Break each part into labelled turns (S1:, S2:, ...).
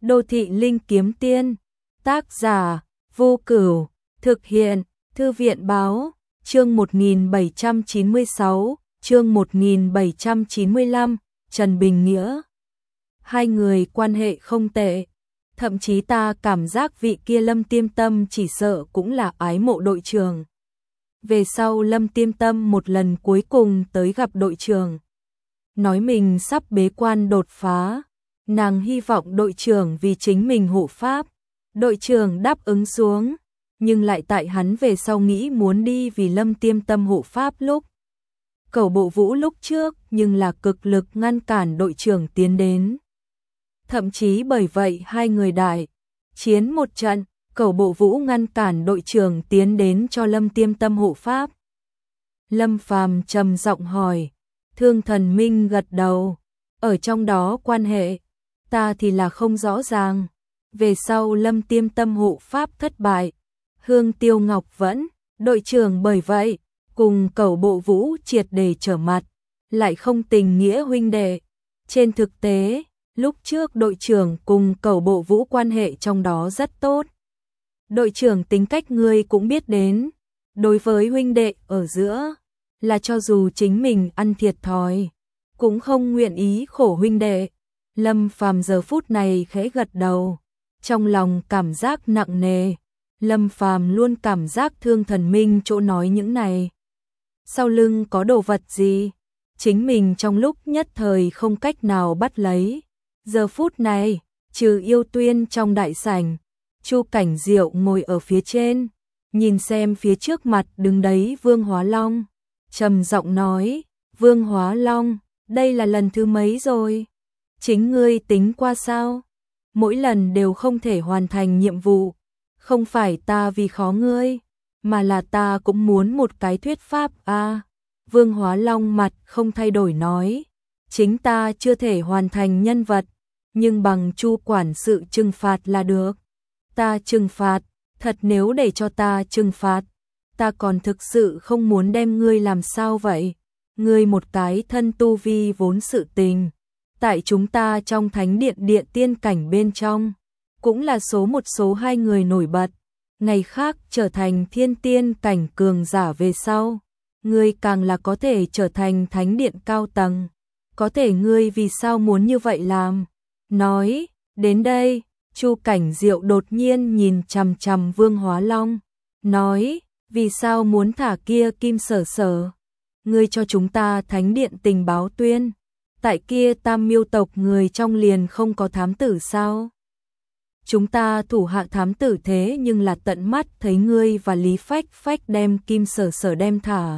S1: Đô thị linh kiếm tiên, tác giả, Vô Cửu, thực hiện, Thư viện báo, chương 1796, chương 1795, Trần Bình Nghĩa. Hai người quan hệ không tệ, thậm chí ta cảm giác vị kia Lâm Tiêm Tâm chỉ sợ cũng là ái mộ đội trưởng. Về sau Lâm Tiêm Tâm một lần cuối cùng tới gặp đội trưởng, nói mình sắp bế quan đột phá, nàng hy vọng đội trưởng vì chính mình hộ pháp. Đội trưởng đáp ứng xuống, nhưng lại tại hắn về sau nghĩ muốn đi vì Lâm Tiêm Tâm hộ pháp lúc. Cẩu Bộ Vũ lúc trước nhưng là cực lực ngăn cản đội trưởng tiến đến. Thậm chí bởi vậy hai người đại chiến một trận, Cẩu Bộ Vũ ngăn cản đội trưởng tiến đến cho Lâm Tiêm Tâm hộ pháp. Lâm Phàm trầm giọng hỏi, Thương Thần Minh gật đầu, ở trong đó quan hệ, ta thì là không rõ ràng. Về sau Lâm Tiêm Tâm hộ pháp thất bại, Hương Tiêu Ngọc vẫn, đội trưởng bởi vậy, cùng Cẩu Bộ Vũ triệt để trở mặt, lại không tình nghĩa huynh đệ. Trên thực tế, lúc trước đội trưởng cùng Cẩu Bộ Vũ quan hệ trong đó rất tốt. Đội trưởng tính cách ngươi cũng biết đến, đối với huynh đệ ở giữa, là cho dù chính mình ăn thiệt thòi, cũng không nguyện ý khổ huynh đệ. Lâm Phàm giờ phút này khẽ gật đầu, trong lòng cảm giác nặng nề. Lâm Phàm luôn cảm giác Thương Thần Minh chỗ nói những này, sau lưng có đồ vật gì, chính mình trong lúc nhất thời không cách nào bắt lấy. Giờ phút này, trừ Yêu Tuyên trong đại sảnh, Chu Cảnh Diệu ngồi ở phía trên, nhìn xem phía trước mặt đứng đấy Vương Hóa Long, trầm giọng nói, Vương Hóa Long, đây là lần thứ mấy rồi? Chính ngươi tính qua sao? Mỗi lần đều không thể hoàn thành nhiệm vụ, không phải ta vì khó ngươi, mà là ta cũng muốn một cái thuyết pháp a. Vương Hóa Long mặt không thay đổi nói, chính ta chưa thể hoàn thành nhân vật, nhưng bằng Chu quản sự trừng phạt là được. Ta trừng phạt, thật nếu để cho ta trừng phạt, ta còn thực sự không muốn đem ngươi làm sao vậy? Ngươi một cái thân tu vi vốn sự tình, tại chúng ta trong thánh điện điện tiên cảnh bên trong, cũng là một số hai người nổi bật, ngày khác trở thành thiên tiên cảnh cường giả về sau, ngươi càng là có thể trở thành thánh điện cao tầng, có thể ngươi vì sao muốn như vậy làm? Nói, đến đây, Chu Cảnh Diệu đột nhiên nhìn chằm chằm Vương Hóa Long, nói, vì sao muốn thả kia Kim Sở Sở? Ngươi cho chúng ta thánh điện tình báo tuyên, tại kia Tam Miêu tộc người trong liền không có thám tử sao? Chúng ta thủ hạ thám tử thế nhưng là tận mắt thấy ngươi và Lý Phách Phách đem Kim Sở Sở đem thả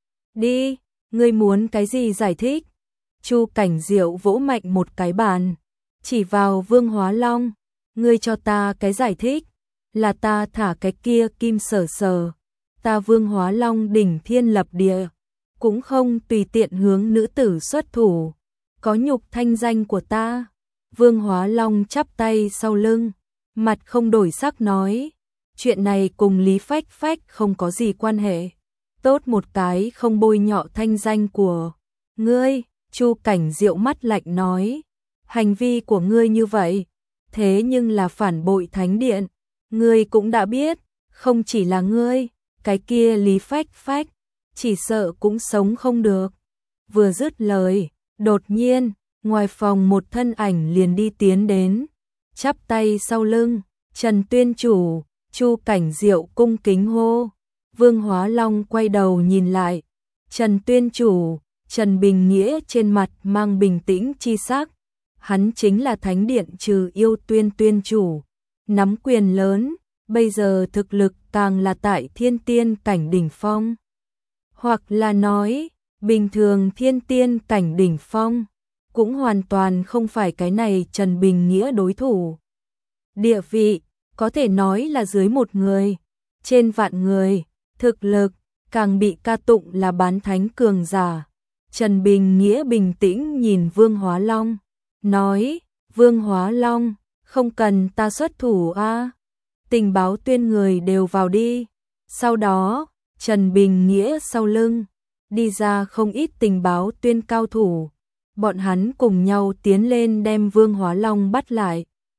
S1: đi, ngươi muốn cái gì giải thích? Chu Cảnh Diệu vỗ mạnh một cái bàn, chỉ vào Vương Hóa Long, ngươi cho ta cái giải thích, là ta thả cái kia Kim Sở Sở, ta Vương Hóa Long đỉnh thiên lập địa, cũng không tùy tiện hướng nữ tử xuất thủ, có nhục thanh danh của ta. Vương Hóa Long chắp tay sau lưng, mặt không đổi sắc nói, chuyện này cùng Lý Phách Phách không có gì quan hệ, tốt một cái không bôi nhọ thanh danh của ngươi. Chu Cảnh Diệu mắt lạnh nói, hành vi của ngươi như vậy, thế nhưng là phản bội thánh điện, ngươi cũng đã biết, không chỉ là ngươi, cái kia Lý Phách Phách, chỉ sợ cũng sống không được. Vừa dứt lời, đột nhiên, ngoài phòng một thân ảnh liền đi tiến đến, chắp tay sau lưng, Trần Tuyên chủ. Chu Cảnh Diệu cung kính hô. Vương Hóa Long quay đầu nhìn lại, Trần Tuyên chủ. Trần Bình Nghĩa trên mặt mang bình tĩnh chi sắc, hắn chính là thánh điện trừ Yêu Tuyên tuyên chủ, nắm quyền lớn, bây giờ thực lực càng là tại thiên tiên cảnh đỉnh phong, hoặc là nói, bình thường thiên tiên cảnh đỉnh phong, cũng hoàn toàn không phải cái này Trần Bình Nghĩa đối thủ. Địa vị, có thể nói là dưới một người, trên vạn người, thực lực, càng bị ca tụng là bán thánh cường giả. Trần Bình Nghĩa bình tĩnh nhìn Vương Hóa Long, nói, Vương Hóa Long, không cần ta xuất thủ a, tình báo tuyên người đều vào đi. Sau đó, Trần Bình Nghĩa sau lưng, đi ra không ít tình báo tuyên cao thủ, bọn hắn cùng nhau tiến lên đem Vương Hóa Long bắt lại.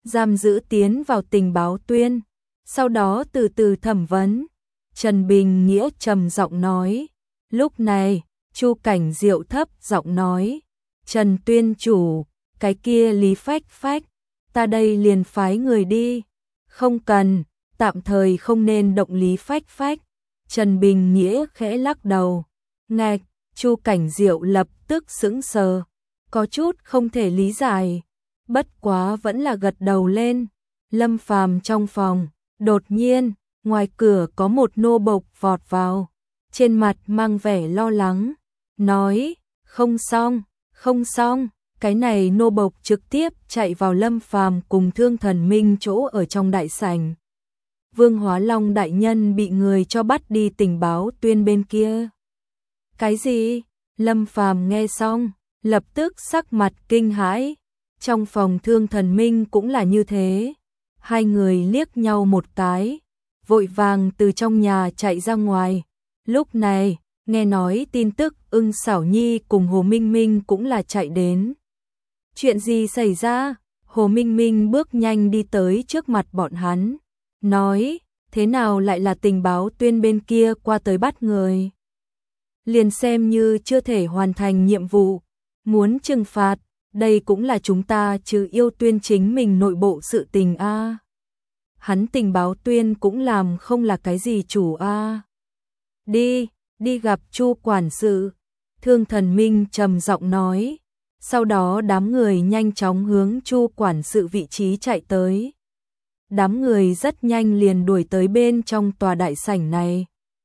S1: giam giữ tiến vào tình báo tuyên, sau đó từ từ thẩm vấn. Trần Bình Nghĩa trầm giọng nói. Lúc này, Chu Cảnh Diệu thấp giọng nói, Trần tuyên chủ, cái kia Lý Phách Phách, ta đây liền phái người đi. Không cần, tạm thời không nên động Lý Phách Phách. Trần Bình Nghĩa khẽ lắc đầu. Ngạch, Chu Cảnh Diệu lập tức sững sờ, có chút không thể lý giải, bất quá vẫn là gật đầu lên. Lâm Phàm trong phòng, đột nhiên, ngoài cửa có một nô bộc vọt vào, trên mặt mang vẻ lo lắng, nói, không xong, không xong. Cái này nô bộc trực tiếp chạy vào Lâm Phàm cùng Thương Thần Minh chỗ ở trong đại sảnh. Vương Hóa Long đại nhân bị người cho bắt đi tình báo tuyên bên kia. Cái gì? Lâm Phàm nghe xong, lập tức sắc mặt kinh hãi. Trong phòng Thương Thần Minh cũng là như thế. Hai người liếc nhau một cái, vội vàng từ trong nhà chạy ra ngoài. Lúc này, nghe nói tin tức Ưng Xảo Nhi cùng Hồ Minh Minh cũng là chạy đến. Chuyện gì xảy ra? Hồ Minh Minh bước nhanh đi tới trước mặt bọn hắn, nói, thế nào lại là tình báo tuyên bên kia qua tới bắt người? Liền xem như chưa thể hoàn thành nhiệm vụ, muốn trừng phạt, đây cũng là chúng ta chứ yêu tuyên chính mình nội bộ sự tình a. Hắn tình báo tuyên cũng làm không là cái gì chủ a. Đi gặp Chu quản sự. Thương Thần Minh trầm giọng nói. Sau đó đám người nhanh chóng hướng Chu quản sự vị trí chạy tới. Đám người rất nhanh liền đuổi tới bên trong tòa đại sảnh này.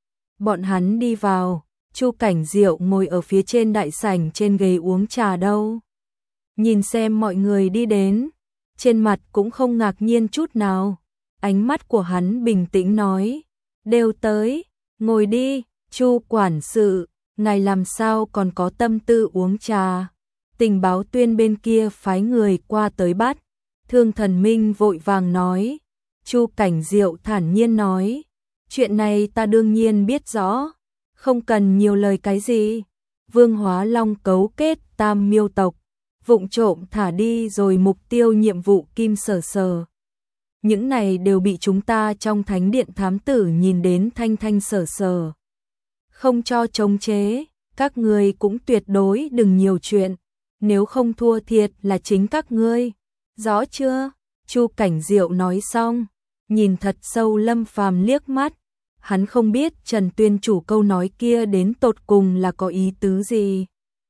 S1: Bọn hắn đi vào, Chu Cảnh Diệu ngồi ở phía trên đại sảnh trên ghế uống trà đâu. Nhìn xem mọi người đi đến, trên mặt cũng không ngạc nhiên chút nào. Ánh mắt của hắn bình tĩnh nói, đều tới, ngồi đi. Chu quản sự, ngài làm sao còn có tâm tư uống trà? Tình báo tuyên bên kia phái người qua tới bắt. Thương Thần Minh vội vàng nói. Chu Cảnh Diệu thản nhiên nói, chuyện này ta đương nhiên biết rõ, không cần nhiều lời cái gì. Vương Hóa Long cấu kết Tam Miêu tộc, vụng trộm thả đi rồi mục tiêu nhiệm vụ Kim Sở Sở. Những này đều bị chúng ta trong thánh điện thám tử nhìn đến thanh thanh sở sở. Không cho chống chế, các ngươi cũng tuyệt đối đừng nhiều chuyện, nếu không thua thiệt là chính các ngươi. Rõ chưa? Chu Cảnh Diệu nói xong, nhìn thật sâu Lâm Phàm liếc mắt, hắn không biết Trần Tuyên chủ câu nói kia đến tột cùng là có ý tứ gì.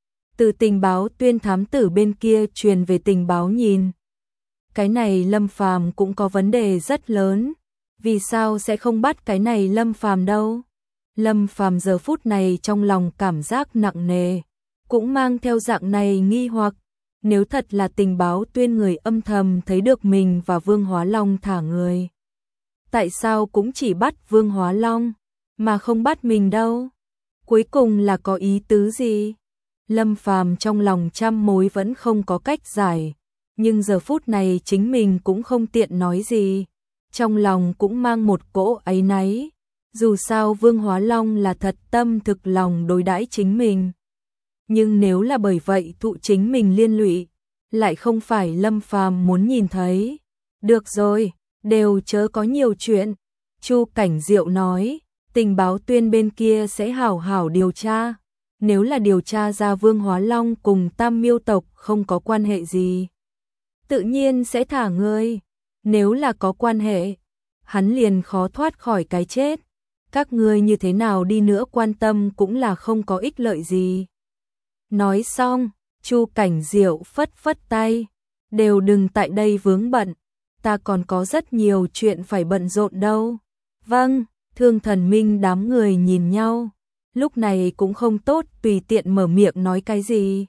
S1: Từ tình báo tuyên thám tử bên kia truyền về tình báo nhìn. Cái này Lâm Phàm cũng có vấn đề rất lớn, vì sao sẽ không bắt cái này Lâm Phàm đâu? Lâm Phàm giờ phút này trong lòng cảm giác nặng nề, cũng mang theo dạng này nghi hoặc, nếu thật là tình báo tuyên người âm thầm thấy được mình và Vương Hóa Long thả người. Tại sao cũng chỉ bắt Vương Hóa Long, mà không bắt mình đâu? Cuối cùng là có ý tứ gì? Lâm Phàm trong lòng trăm mối vẫn không có cách giải, nhưng giờ phút này chính mình cũng không tiện nói gì, trong lòng cũng mang một cỗ áy náy. Dù sao Vương Hóa Long là thật tâm thực lòng đối đãi chính mình, nhưng nếu là bởi vậy thụ chính mình liên lụy, lại không phải Lâm Phàm muốn nhìn thấy. Được rồi, đều chớ có nhiều chuyện. Chu Cảnh Diệu nói, tình báo tuyên bên kia sẽ hảo hảo điều tra. Nếu là điều tra ra Vương Hóa Long cùng Tam Miêu tộc không có quan hệ gì, tự nhiên sẽ thả ngươi. Nếu là có quan hệ, hắn liền khó thoát khỏi cái chết. Các ngươi như thế nào đi nữa quan tâm cũng là không có ích lợi gì. Nói xong, Chu Cảnh Diệu phất phất tay, đều đừng tại đây vướng bận, ta còn có rất nhiều chuyện phải bận rộn đâu. Vâng, Thương Thần Minh đám người nhìn nhau, lúc này cũng không tốt tùy tiện mở miệng nói cái gì.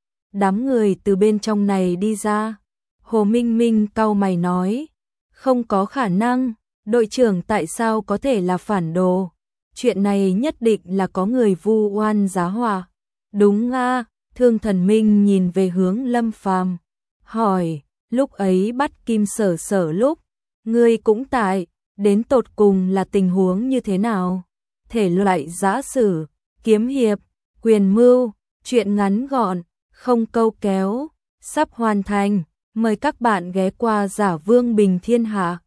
S1: Đám người từ bên trong này đi ra, Hồ Minh Minh cau mày nói, không có khả năng, đội trưởng tại sao có thể là phản đồ? Chuyện này nhất định là có người vu oan giá họa. Đúng a, Thương Thần Minh nhìn về hướng Lâm Phàm, hỏi, lúc ấy bắt Kim Sở Sở lúc, ngươi cũng tại, đến tột cùng là tình huống như thế nào? Thể loại giã sử, kiếm hiệp, quyền mưu, chuyện ngắn gọn, không câu kéo, sắp hoàn thành. Mời các bạn ghé qua Giả Vương Bình Thiên Hạ.